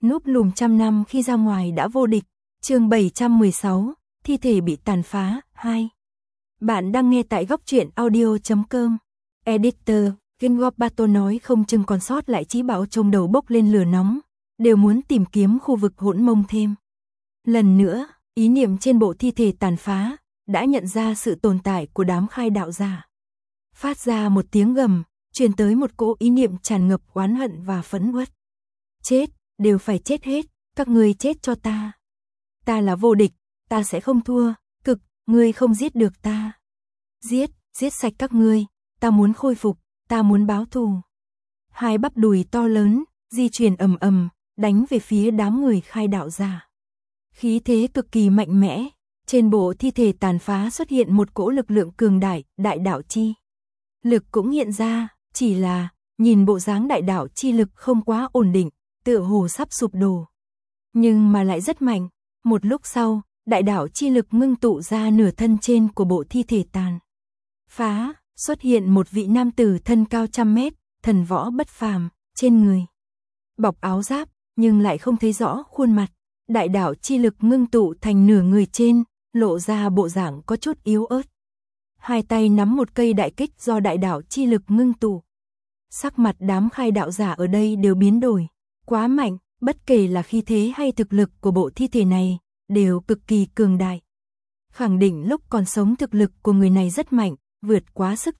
Núp lùm trăm năm khi ra ngoài đã vô địch. Chương 716, thi thể bị tàn phá 2. Bạn đang nghe tại góc truyện audio.com. Editor, Gengobato nói không chừng còn sót lại Chí Bảo trong đầu bốc lên lửa nóng, đều muốn tìm kiếm khu vực hỗn mông thêm. Lần nữa, ý niệm trên bộ thi thể tàn phá đã nhận ra sự tồn tại của đám khai đạo giả. Phát ra một tiếng gầm, truyền tới một cỗ ý niệm tràn ngập oán hận và phẫn uất. Chết, đều phải chết hết, các ngươi chết cho ta. Ta là vô địch, ta sẽ không thua, cực, ngươi không giết được ta. Giết sạch các ngươi, ta muốn khôi phục, ta muốn báo thù. Hai bắp đùi to lớn, di chuyển ầm ầm, đánh về phía đám người khai đạo giả. Khí thế cực kỳ mạnh mẽ, trên bộ thi thể tàn phá xuất hiện một cỗ lực lượng cường đại, đại đạo chi. Lực cũng hiện ra, chỉ là, nhìn bộ dáng đại đạo chi lực không quá ổn định, tựa hồ sắp sụp đổ. Nhưng mà lại rất mạnh, một lúc sau, đại đạo chi lực ngưng tụ ra nửa thân trên của bộ thi thể tàn phá, xuất hiện một vị nam tử thân cao 100 mét, thần võ bất phàm, trên người bọc áo giáp, nhưng lại không thấy rõ khuôn mặt. Đại đạo chi lực ngưng tụ thành nửa người trên, lộ ra bộ dạng có chút yếu ớt. Hai tay nắm một cây đại kích do đại đạo chi lực ngưng tụ. Sắc mặt đám khai đạo giả ở đây đều biến đổi, quá mạnh, bất kể là khí thế hay thực lực của bộ thi thể này, đều cực kỳ cường đại. Khẳng định lúc còn sống thực lực của người này rất mạnh, vượt quá sức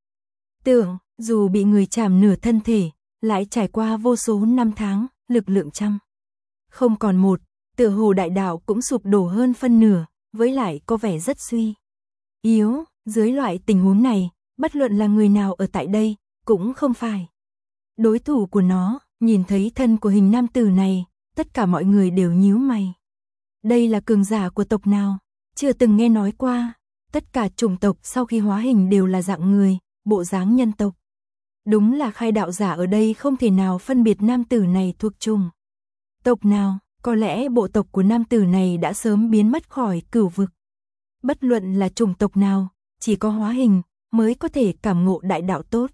tưởng, dù bị người chạm nửa thân thể, lại trải qua vô số năm tháng, lực lượng trăm không còn một, tựa hồ đại đạo cũng sụp đổ hơn phân nửa, với lại có vẻ rất suy yếu. Dưới loại tình huống này, bất luận là người nào ở tại đây, cũng không phải đối thủ của nó. Nhìn thấy thân của hình nam tử này, tất cả mọi người đều nhíu mày. Đây là cường giả của tộc nào? Chưa từng nghe nói qua. Tất cả chủng tộc sau khi hóa hình đều là dạng người, bộ dáng nhân tộc. Đúng là khai đạo giả ở đây không thể nào phân biệt nam tử này thuộc chủng tộc nào. Có lẽ bộ tộc của nam tử này đã sớm biến mất khỏi cửu vực. Bất luận là chủng tộc nào, chỉ có hóa hình mới có thể cảm ngộ đại đạo tốt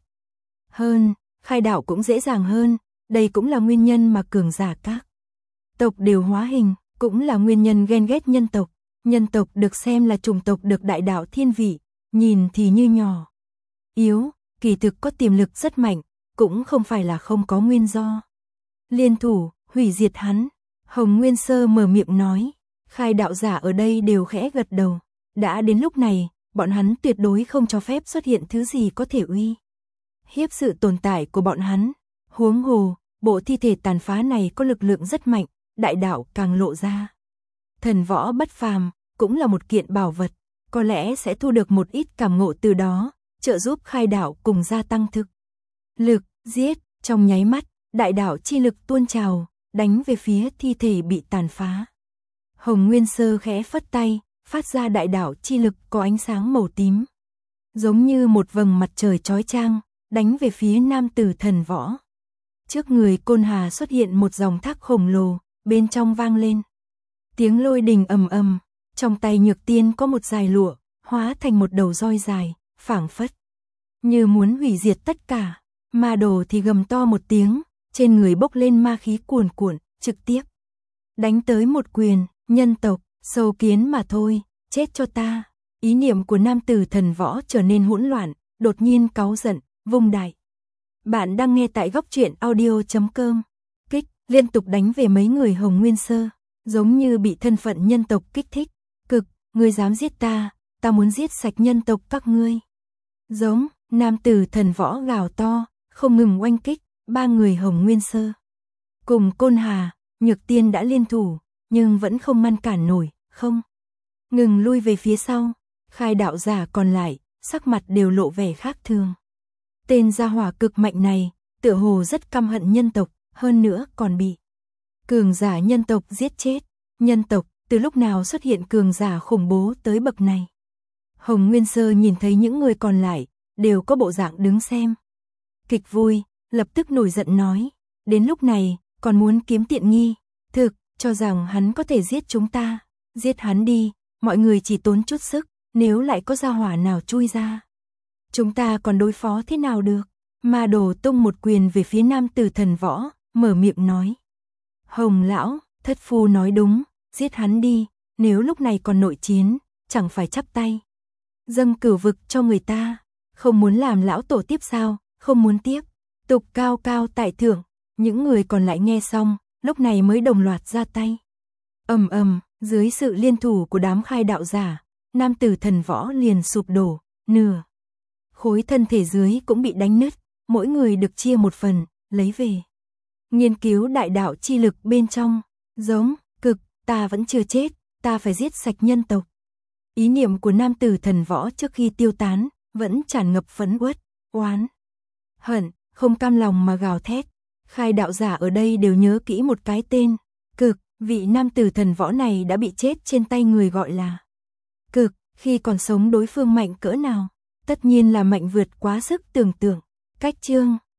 hơn, khai đạo cũng dễ dàng hơn. Đây cũng là nguyên nhân mà cường giả các tộc đều hóa hình, cũng là nguyên nhân ghen ghét nhân tộc. Nhân tộc được xem là chủng tộc được đại đạo thiên vị, nhìn thì như nhỏ yếu, kỳ thực có tiềm lực rất mạnh, cũng không phải là không có nguyên do. Liên thủ, hủy diệt hắn. Hồng Nguyên Sơ mở miệng nói. Khai đạo giả ở đây đều khẽ gật đầu. Đã đến lúc này, bọn hắn tuyệt đối không cho phép xuất hiện thứ gì có thể uy hiếp sự tồn tại của bọn hắn. Huống hồ, bộ thi thể tàn phá này có lực lượng rất mạnh, đại đạo càng lộ ra. Thần võ bất phàm, cũng là một kiện bảo vật, có lẽ sẽ thu được một ít cảm ngộ từ đó, trợ giúp khai đạo cùng gia tăng thực lực. Giết, trong nháy mắt, đại đạo chi lực tuôn trào, đánh về phía thi thể bị tàn phá. Hồng Nguyên Sơ khẽ phất tay, phát ra đại đạo chi lực có ánh sáng màu tím, giống như một vầng mặt trời chói chang, đánh về phía nam tử thần võ. Trước người Côn Hà xuất hiện một dòng thác khổng lồ, bên trong vang lên tiếng lôi đình ầm ầm, trong tay Nhược Tiên có một dải lụa, hóa thành một đầu roi dài, phảng phất như muốn hủy diệt tất cả. Ma Đồ thì gầm to một tiếng, trên người bốc lên ma khí cuồn cuộn, trực tiếp đánh tới một quyền. Nhân tộc, sâu kiến mà thôi, chết cho ta. Ý niệm của nam tử thần võ trở nên hỗn loạn, đột nhiên cáu giận, vung đại. Bạn đang nghe tại góc truyện audio.com. Kích, liên tục đánh về mấy người Hồng Nguyên Sơ, giống như bị thân phận nhân tộc kích thích. Cực, ngươi dám giết ta, ta muốn giết sạch nhân tộc các ngươi. Giống, nam tử thần võ gào to, không ngừng oanh kích. Ba người Hồng Nguyên Sơ cùng Côn Hà, Nhược Tiên đã liên thủ, nhưng vẫn không ngăn cản nổi, không ngừng lui về phía sau. Khai đạo giả còn lại, sắc mặt đều lộ vẻ khác thường. Tên gia hỏa cực mạnh này, tựa hồ rất căm hận nhân tộc, hơn nữa còn bị cường giả nhân tộc giết chết. Nhân tộc, từ lúc nào xuất hiện cường giả khủng bố tới bậc này? Hồng Nguyên Sơ nhìn thấy những người còn lại, đều có bộ dạng đứng xem kịch vui, lập tức nổi giận nói, đến lúc này, còn muốn kiếm tiện nghi, thực, cho rằng hắn có thể giết chúng ta, giết hắn đi, mọi người chỉ tốn chút sức, nếu lại có gia hỏa nào chui ra, chúng ta còn đối phó thế nào được? Ma Đồ tung một quyền về phía nam tử thần võ, mở miệng nói. Hồng lão, thất phu nói đúng, giết hắn đi, nếu lúc này còn nội chiến, chẳng phải chắp tay. Dâng cửu vực cho người ta, không muốn làm lão tổ tiếp sao, không muốn tiếp. Tục cao cao tại thượng, những người còn lại nghe xong, lúc này mới đồng loạt ra tay. Ầm ầm, dưới sự liên thủ của đám khai đạo giả, nam tử thần võ liền sụp đổ, nửa khối thân thể dưới cũng bị đánh nứt, mỗi người được chia một phần, lấy về. Nghiên cứu đại đạo chi lực bên trong, giống, cực, ta vẫn chưa chết, ta phải giết sạch nhân tộc. Ý niệm của nam tử thần võ trước khi tiêu tán, vẫn tràn ngập phẫn uất, oán, hận, không cam lòng mà gào thét. Khai đạo giả ở đây đều nhớ kỹ một cái tên, cực, vị nam tử thần võ này đã bị chết trên tay người gọi là cực, khi còn sống đối phương mạnh cỡ nào, tất nhiên là mạnh vượt quá sức tưởng tượng. Cách chương